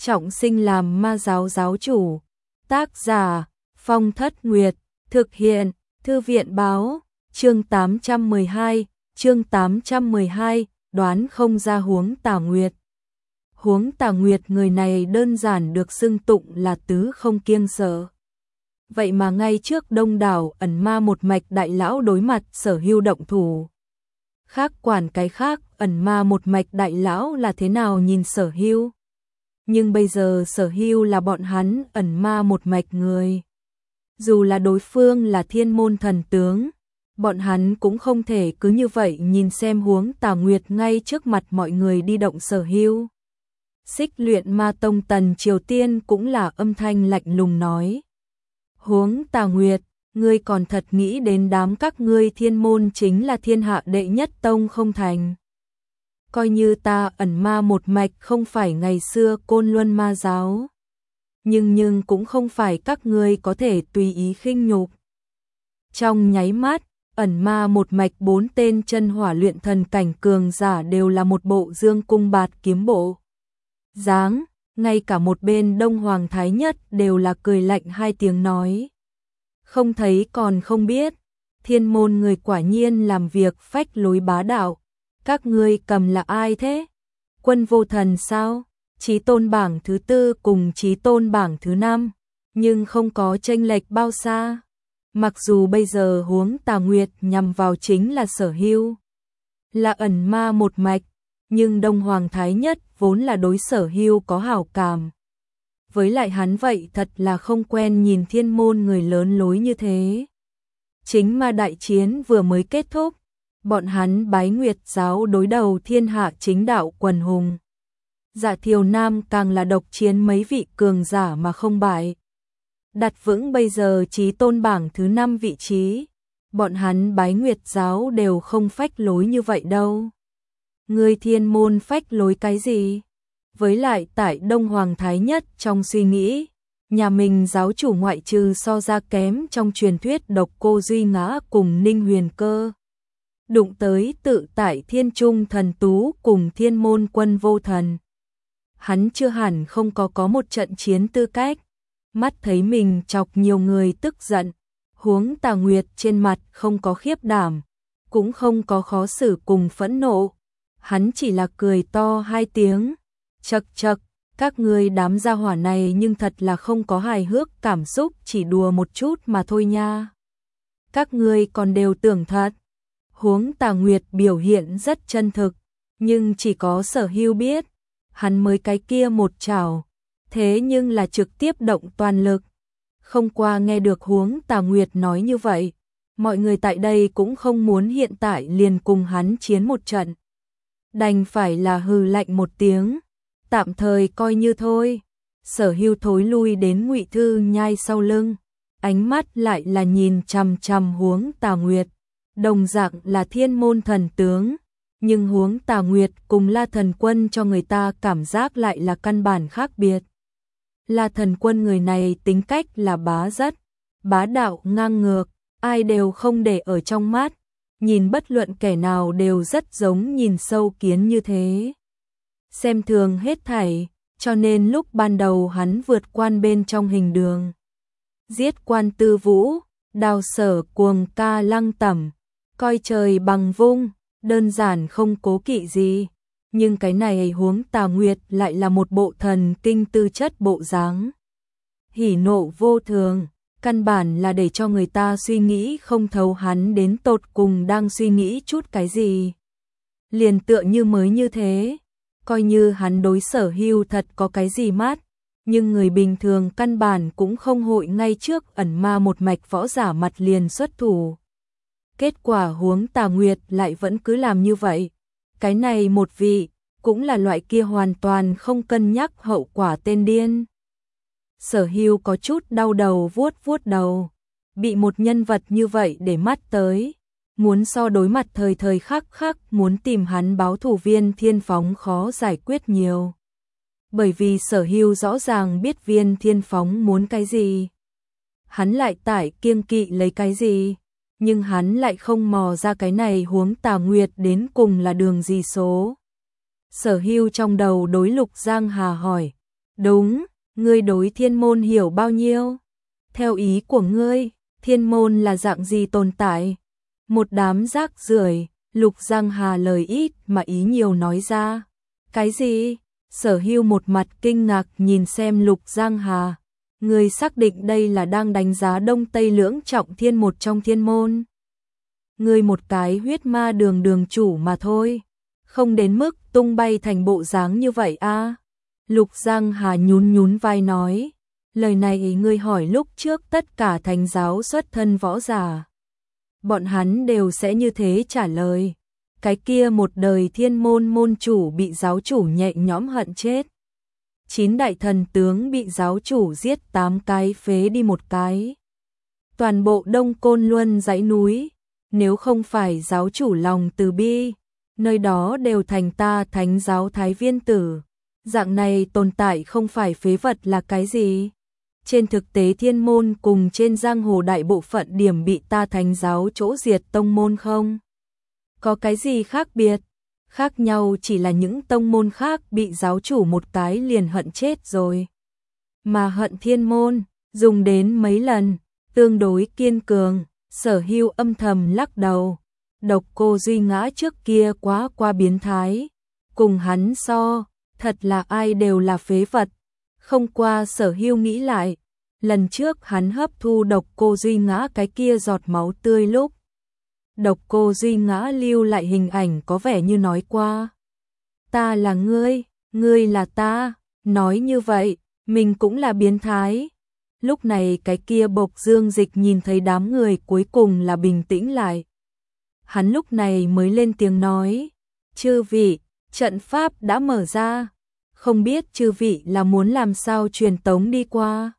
trọng sinh làm ma giáo giáo chủ. Tác giả Phong Thất Nguyệt, thực hiện Thư viện báo, chương 812, đoán không ra Huống Tà Nguyệt. Huống Tà Nguyệt người này đơn giản được xưng tụng là tứ không kiêng sợ. Vậy mà ngay trước đông đảo ẩn ma một mạch đại lão đối mặt Sở Hưu động thủ. Khác quản cái khác, ẩn ma một mạch đại lão là thế nào nhìn Sở Hưu. Nhưng bây giờ Sở Hưu là bọn hắn ẩn ma một mạch người. Dù là đối phương là thiên môn thần tướng, bọn hắn cũng không thể cứ như vậy nhìn xem Huống Tà Nguyệt ngay trước mặt mọi người đi động Sở Hưu. Xích Luyện Ma Tông Tần Triều Tiên cũng là âm thanh lạnh lùng nói. Huống Tà Nguyệt, ngươi còn thật nghĩ đến đám các ngươi thiên môn chính là thiên hạ đệ nhất tông không thành. Coi như ta ẩn ma một mạch không phải ngày xưa Côn Luân ma giáo. Nhưng cũng không phải các ngươi có thể tùy ý khinh nhục. Trong nháy mắt, ẩn ma một mạch 4 tên chân hỏa luyện thần cảnh cường giả đều là một bộ dương cung bạt kiếm bộ dáng, ngay cả một bên Đông Hoàng Thái Nhất đều là cười lạnh hai tiếng nói. Không thấy còn không biết, thiên môn người quả nhiên làm việc phách lối bá đạo. Các ngươi cầm là ai thế? Quân Vô Thần sao? Chí tôn bảng thứ 4 cùng chí tôn bảng thứ 5, nhưng không có chênh lệch bao xa. Mặc dù bây giờ Huống Tà Nguyệt nhằm vào chính là Sở Hưu, là ẩn ma một mạch, nhưng Đông Hoàng Thái Nhất vốn là đối Sở Hưu có hảo cảm. Với lại hắn vậy thật là không quen nhìn thiên môn người lớn lối như thế. Chính ma đại chiến vừa mới kết thúc, bọn hắn Bái Nguyệt giáo đối đầu thiên hạ chính đạo quần hùng. Dạ Thiều Nam càng là độc chiến mấy vị cường giả mà không bại. Đặt vững bây giờ chí tôn bảng thứ 5 vị trí, bọn hắn Bái Nguyệt giáo đều không phách lối như vậy đâu. Người thiên môn phách lối cái gì? Với lại tại Đông Hoàng Thái Nhất trong suy nghĩ, nhà mình giáo chủ ngoại trừ so ra kém trong truyền thuyết Độc Cô Duy Ngã cùng Ninh Huyền Cơ. Đụng tới tự tại Thiên Trung Thần Tú cùng Thiên Môn Quân Vô Thần. Hắn chưa hẳn không có một trận chiến tư cách. Mắt thấy mình chọc nhiều người tức giận, Huống Tà Nguyệt trên mặt không có khiếp đảm, cũng không có khó xử cùng phẫn nộ. Hắn chỉ là cười to hai tiếng. Chậc chậc, các ngươi đám gia hỏa này nhưng thật là không có hài hước cảm xúc, chỉ đùa một chút mà thôi nha. Các ngươi còn đều tưởng thật. Huống Tà Nguyệt biểu hiện rất chân thực, nhưng chỉ có Sở Hưu biết, hắn mới cái kia một chảo, thế nhưng là trực tiếp động toàn lực. Không qua nghe được Huống Tà Nguyệt nói như vậy, mọi người tại đây cũng không muốn hiện tại liền cùng hắn chiến một trận. Đành phải là hừ lạnh một tiếng, tạm thời coi như thôi. Sở Hưu thối lui đến Ngụy Thư Nhai sau lưng, ánh mắt lại là nhìn chằm chằm Huống Tà Nguyệt. Đồng dạng là thiên môn thần tướng, nhưng Huống Tà Nguyệt cùng La Thần Quân cho người ta cảm giác lại là căn bản khác biệt. La Thần Quân người này tính cách là bá đạo ngang ngược, ai đều không để ở trong mắt, nhìn bất luận kẻ nào đều rất giống nhìn sâu kiến như thế. Xem thường hết thảy, cho nên lúc ban đầu hắn vượt quan bên trong hình đường. Giết Quan Tư Vũ, đào Sở Cuồng Ca Lăng Tẩm, coi trời bằng vung, đơn giản không cố kỵ gì. Nhưng cái này Huống Tà Nguyệt lại là một bộ thần kinh tư chất bộ dáng. Hỉ nộ vô thường, căn bản là để cho người ta suy nghĩ không thấu hắn đến tột cùng đang suy nghĩ chút cái gì. Liền tựa như mới như thế, coi như hắn đối Sở Hưu thật có cái gì mát, nhưng người bình thường căn bản cũng không hội ngay trước ẩn ma một mạch võ giả mặt liền xuất thủ. Kết quả Huống Tà Nguyệt lại vẫn cứ làm như vậy. Cái này một vị, cũng là loại kia hoàn toàn không cân nhắc hậu quả tên điên. Sở Hưu có chút đau đầu vuốt đầu, bị một nhân vật như vậy để mắt tới. Muốn so đối mặt thời khắc khắc, muốn tìm hắn báo thù Viên Thiên Phóng khó giải quyết nhiều. Bởi vì Sở Hưu rõ ràng biết Viên Thiên Phóng muốn cái gì. Hắn lại tại kiêng kỵ lấy cái gì. Nhưng hắn lại không mò ra cái này Huống Tà Nguyệt đến cùng là đường gì số. Sở Hưu trong đầu đối Lục Giang Hà hỏi, Đúng, ngươi đối thiên môn hiểu bao nhiêu? Theo ý của ngươi, thiên môn là dạng gì tồn tại? Một đám rác rưởi, Lục Giang Hà lời ít mà ý nhiều nói ra. Cái gì? Sở Hưu một mặt kinh ngạc nhìn xem Lục Giang Hà. Ngươi xác định đây là đang đánh giá Đông Tây Lưỡng Trọng Thiên một trong thiên môn. Ngươi một cái huyết ma đường đường chủ mà thôi. Không đến mức tung bay thành bộ dáng như vậy a. Lục Giang Hà nhún nhún vai nói. Lời này ngươi hỏi lúc trước tất cả thánh giáo xuất thân võ giả. Bọn hắn đều sẽ như thế trả lời. Cái kia một đời thiên môn môn chủ bị giáo chủ nhẹ nhõm hận chết. 9 đại thần tướng bị giáo chủ giết 8 cái phế đi một cái. Toàn bộ Đông Côn Luân dãy núi, nếu không phải giáo chủ lòng từ bi, nơi đó đều thành ta thánh giáo Thái Viên Tử. Dạng này tồn tại không phải phế vật là cái gì? Trên thực tế thiên môn cùng trên giang hồ đại bộ phận điểm bị ta thánh giáo chỗ diệt tông môn không? Có cái gì khác biệt? Khác nhau chỉ là những tông môn khác bị giáo chủ một cái liền hận chết rồi. Mà hận thiên môn, dùng đến mấy lần, tương đối kiên cường, Sở Hưu âm thầm lắc đầu. Độc Cô Duy Ngã trước kia quá qua biến thái. Cùng hắn so, thật là ai đều là phế vật. Không qua Sở Hưu nghĩ lại, lần trước hắn hấp thu Độc Cô Duy Ngã cái kia giọt máu tươi lúc. Độc Cô Duy Ngã lưu lại hình ảnh có vẻ như nói qua. Ta là ngươi là ta, nói như vậy, mình cũng là biến thái. Lúc này cái kia Bộc Dương Dịch nhìn thấy đám người cuối cùng là bình tĩnh lại. Hắn lúc này mới lên tiếng nói, chư vị, trận pháp đã mở ra, không biết chư vị là muốn làm sao truyền tống đi qua.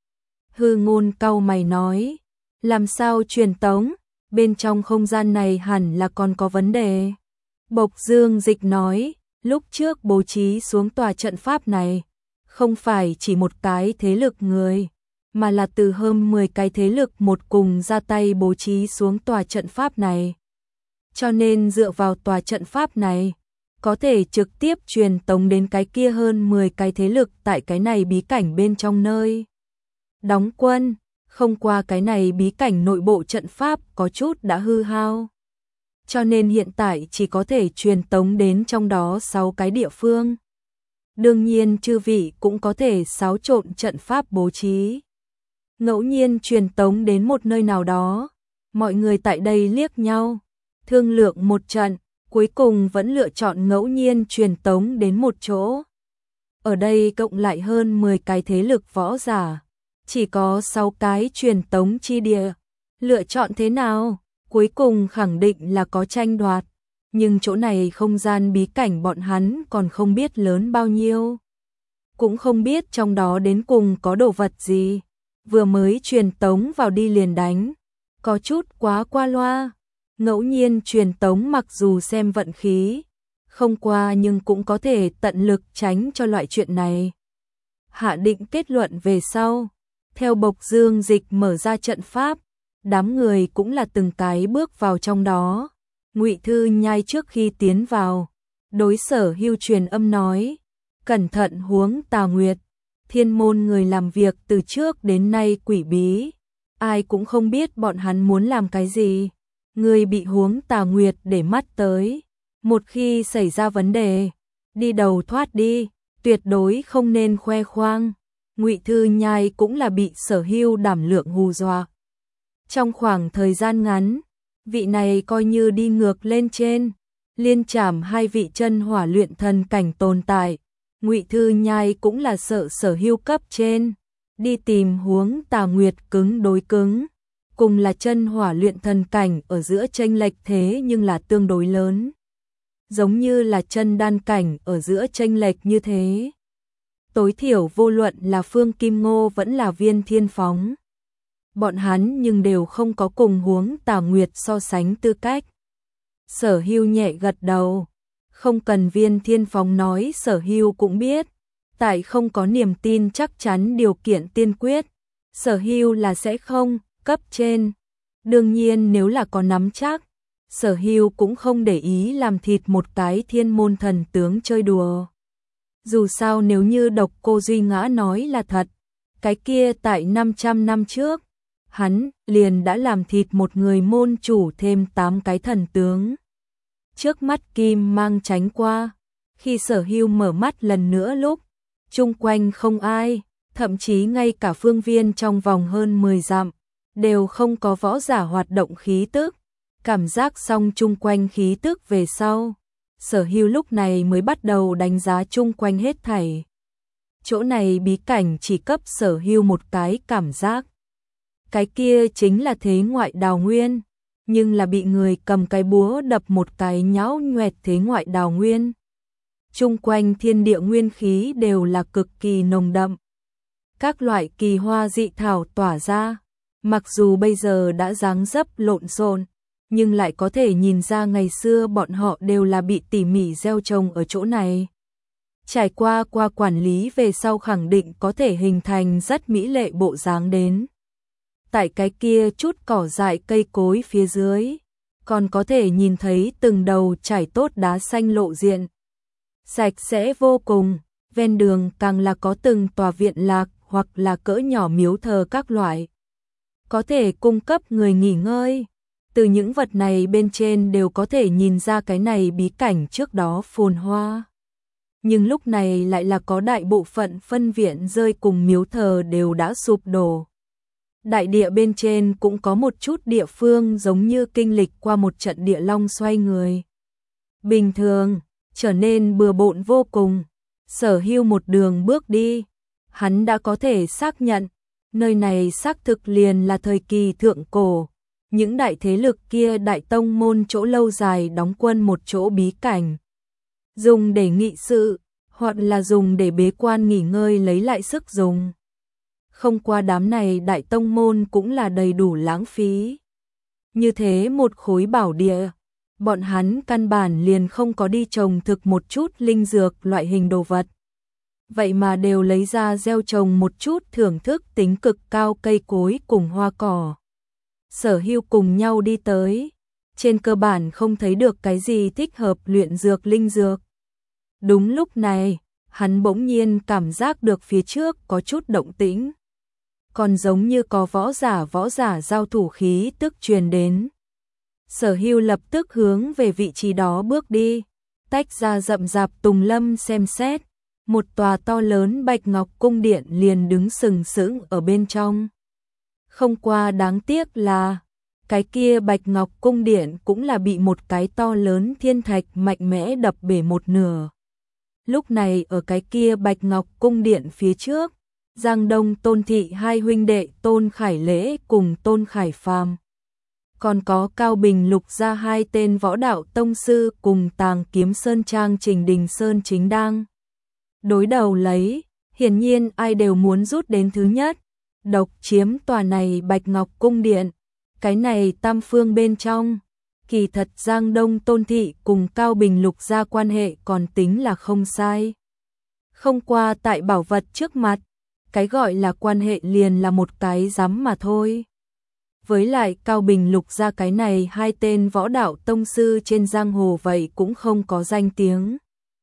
Hư Ngôn cau mày nói, làm sao truyền tống? Bên trong không gian này hẳn là còn có vấn đề. Bộc Dương Dịch nói, lúc trước bố trí xuống tòa trận pháp này, không phải chỉ một cái thế lực người, mà là từ hơn 10 cái thế lực một cùng ra tay bố trí xuống tòa trận pháp này. Cho nên dựa vào tòa trận pháp này, có thể trực tiếp truyền tống đến cái kia hơn 10 cái thế lực tại cái này bí cảnh bên trong nơi đóng quân. Không qua cái này bí cảnh nội bộ trận pháp có chút đã hư hao. Cho nên hiện tại chỉ có thể truyền tống đến trong đó 6 cái địa phương. Đương nhiên chư vị cũng có thể xáo trộn trận pháp bố trí. Ngẫu nhiên truyền tống đến một nơi nào đó. Mọi người tại đây liếc nhau, thương lượng một trận, cuối cùng vẫn lựa chọn ngẫu nhiên truyền tống đến một chỗ. Ở đây cộng lại hơn 10 cái thế lực võ giả. Chỉ có 6 cái truyền tống chi địa. Lựa chọn thế nào? Cuối cùng khẳng định là có tranh đoạt. Nhưng chỗ này không gian bí cảnh bọn hắn còn không biết lớn bao nhiêu. Cũng không biết trong đó đến cùng có đồ vật gì. Vừa mới truyền tống vào đi liền đánh. Có chút quá qua loa. Ngẫu nhiên truyền tống mặc dù xem vận khí. Không qua nhưng cũng có thể tận lực tránh cho loại chuyện này. Hạ định kết luận về sau. Theo Bộc Dương Dịch mở ra trận pháp, đám người cũng là từng cái bước vào trong đó. Ngụy Thư Nhai trước khi tiến vào, đối Sở Hưu truyền âm nói, cẩn thận huống Tà Nguyệt, thiên môn người làm việc từ trước đến nay quỷ bí, ai cũng không biết bọn hắn muốn làm cái gì. Người bị huống Tà Nguyệt để mắt tới, một khi xảy ra vấn đề, đi đầu thoát đi, tuyệt đối không nên khoe khoang. Ngụy Thư Nhai cũng là bị Sở Hưu đảm lượng hù dọa. Trong khoảng thời gian ngắn, vị này coi như đi ngược lên trên, liên trảm 2 vị chân hỏa luyện thần cảnh tồn tại. Ngụy Thư Nhai cũng là sợ Sở Hưu cấp trên, đi tìm huống Tà Nguyệt cứng đối cứng, cùng là chân hỏa luyện thần cảnh ở giữa chênh lệch thế nhưng là tương đối lớn. Giống như là chân đan cảnh ở giữa chênh lệch như thế. Tối thiểu vô luận là Phương Kim Ngô vẫn là Viên Thiên Phóng. Bọn hắn nhưng đều không có cùng huống Tà Nguyệt so sánh tư cách. Sở Hưu nhẹ gật đầu. Không cần Viên Thiên Phóng nói Sở Hưu cũng biết. Tại không có niềm tin chắc chắn điều kiện tiên quyết. Sở Hưu là sẽ không cấp trên. Đương nhiên nếu là có nắm chắc, Sở Hưu cũng không để ý làm thịt một cái thiên môn thần tướng chơi đùa. Dù sao nếu như Độc Cô Duy Ngã nói là thật, cái kia tại 500 năm trước, hắn liền đã làm thịt một người môn chủ thêm 8 cái thần tướng. Trước mắt kim mang tránh qua, khi Sở Hưu mở mắt lần nữa lúc, chung quanh không ai, thậm chí ngay cả phương viên trong vòng hơn 10 dặm, đều không có võ giả hoạt động khí tức. Cảm giác xong chung quanh khí tức về sau, Sở Hưu lúc này mới bắt đầu đánh giá chung quanh hết thảy. Chỗ này bí cảnh chỉ cấp Sở Hưu một cái cảm giác. Cái kia chính là thế ngoại đào nguyên, nhưng là bị người cầm cái búa đập một cái nhão nhoẹt thế ngoại đào nguyên. Chung quanh thiên địa nguyên khí đều là cực kỳ nồng đậm. Các loại kỳ hoa dị thảo tỏa ra, mặc dù bây giờ đã dáng dấp lộn xộn, nhưng lại có thể nhìn ra ngày xưa bọn họ đều là bị tỉ mỉ gieo trồng ở chỗ này. Trải qua quản lý về sau khẳng định có thể hình thành rất mỹ lệ bộ dáng đến. Tại cái kia chút cỏ dại cây cối phía dưới, còn có thể nhìn thấy từng đầu trải tốt đá xanh lộ diện. Sạch sẽ vô cùng, ven đường càng là có từng tòa viện lạc hoặc là cỡ nhỏ miếu thờ các loại. Có thể cung cấp người nghỉ ngơi. Từ những vật này bên trên đều có thể nhìn ra cái này bí cảnh trước đó phồn hoa. Nhưng lúc này lại là có đại bộ phận phân viện rơi cùng miếu thờ đều đã sụp đổ. Đại địa bên trên cũng có một chút địa phương giống như kinh lịch qua một trận địa long xoay người. Bình thường, trở nên bừa bộn vô cùng. Sở Hưu một đường bước đi, hắn đã có thể xác nhận, nơi này xác thực liền là thời kỳ thượng cổ. Những đại thế lực kia đại tông môn chỗ lâu dài đóng quân một chỗ bí cảnh. Dùng để nghị sự, hoặc là dùng để bế quan nghỉ ngơi lấy lại sức dùng. Không qua đám này đại tông môn cũng là đầy đủ lãng phí. Như thế một khối bảo địa, bọn hắn căn bản liền không có đi trồng thực một chút linh dược loại hình đồ vật. Vậy mà đều lấy ra gieo trồng một chút thưởng thức tính cực cao cây cối cùng hoa cỏ. Sở Hưu cùng nhau đi tới, trên cơ bản không thấy được cái gì thích hợp luyện dược linh dược. Đúng lúc này, hắn bỗng nhiên cảm giác được phía trước có chút động tĩnh. Còn giống như có võ giả giao thủ khí tức truyền đến. Sở Hưu lập tức hướng về vị trí đó bước đi, tách ra rậm rạp tùng lâm xem xét. Một tòa to lớn bạch ngọc cung điện liền đứng sừng sững ở bên trong. Không qua đáng tiếc là, cái kia bạch ngọc cung điện cũng là bị một cái to lớn thiên thạch mạnh mẽ đập bể một nửa. Lúc này ở cái kia bạch ngọc cung điện phía trước, Giang Đông Tôn Thị hai huynh đệ Tôn Khải Lễ cùng Tôn Khải Phàm. Còn có Cao Bình Lục ra hai tên võ đạo tông sư cùng Tàng Kiếm Sơn Trang Trình Đình Sơn chính đang đối đầu lấy, hiển nhiên ai đều muốn rút đến thứ nhất, độc chiếm tòa này bạch ngọc cung điện. Cái này tam phương bên trong, kỳ thật Giang Đông Tôn Thị cùng Cao Bình Lục ra quan hệ còn tính là không sai. Không qua tại bảo vật trước mặt, cái gọi là quan hệ liền là một cái rắm mà thôi. Với lại Cao Bình Lục ra cái này hai tên võ đạo tông sư trên giang hồ vậy cũng không có danh tiếng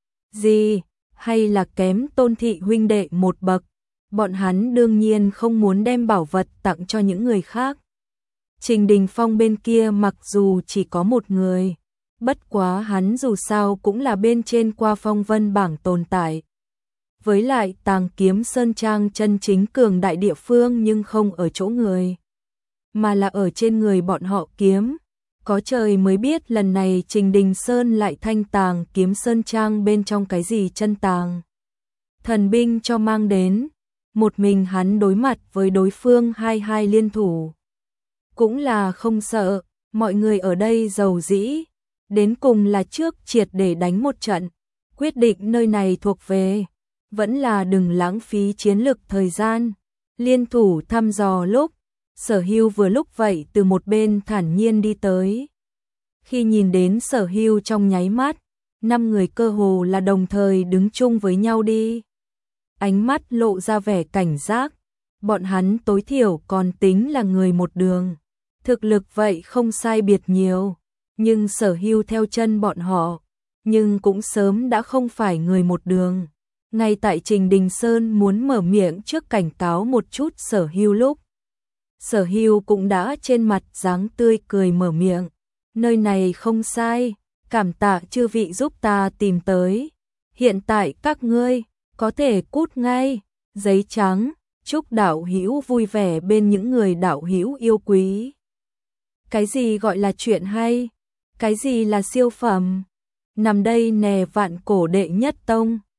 gì, hay là kém Tôn Thị huynh đệ một bậc. Bọn hắn đương nhiên không muốn đem bảo vật tặng cho những người khác. Trình Đình Phong bên kia mặc dù chỉ có một người, bất quá hắn dù sao cũng là bên trên qua phong vân bảng tồn tại. Với lại Tàng Kiếm Sơn Trang chân chính cường đại địa phương nhưng không ở chỗ người, mà là ở trên người bọn họ kiếm. Có trời mới biết lần này Trình Đình Sơn lại thanh Tàng Kiếm Sơn Trang bên trong cái gì chân tàng thần binh cho mang đến. Một mình hắn đối mặt với đối phương hai liên thủ, cũng là không sợ. Mọi người ở đây giàu dĩ, đến cùng là trước triệt để đánh một trận, quyết định nơi này thuộc về, vẫn là đừng lãng phí chiến lực thời gian. Liên thủ thăm dò lúc, Sở Hưu vừa lúc vậy từ một bên thản nhiên đi tới. Khi nhìn đến Sở Hưu trong nháy mắt, 5 người cơ hồ là đồng thời đứng chung với nhau đi. Ánh mắt lộ ra vẻ cảnh giác, bọn hắn tối thiểu còn tính là người một đường. Thực lực vậy không sai biệt nhiều, nhưng Sở Hưu theo chân bọn họ, nhưng cũng sớm đã không phải người một đường. Ngay tại Trình Đình Sơn muốn mở miệng trước cảnh cáo một chút Sở Hưu lúc, Sở Hưu cũng đã trên mặt dáng tươi cười mở miệng. Nơi này không sai, cảm tạ chư vị giúp ta tìm tới. Hiện tại các ngươi có thể cút ngay. Giấy trắng, chúc đạo hữu vui vẻ bên những người đạo hữu yêu quý. Cái gì gọi là chuyện hay? Cái gì là siêu phẩm? Nằm đây nè vạn cổ đệ nhất tông.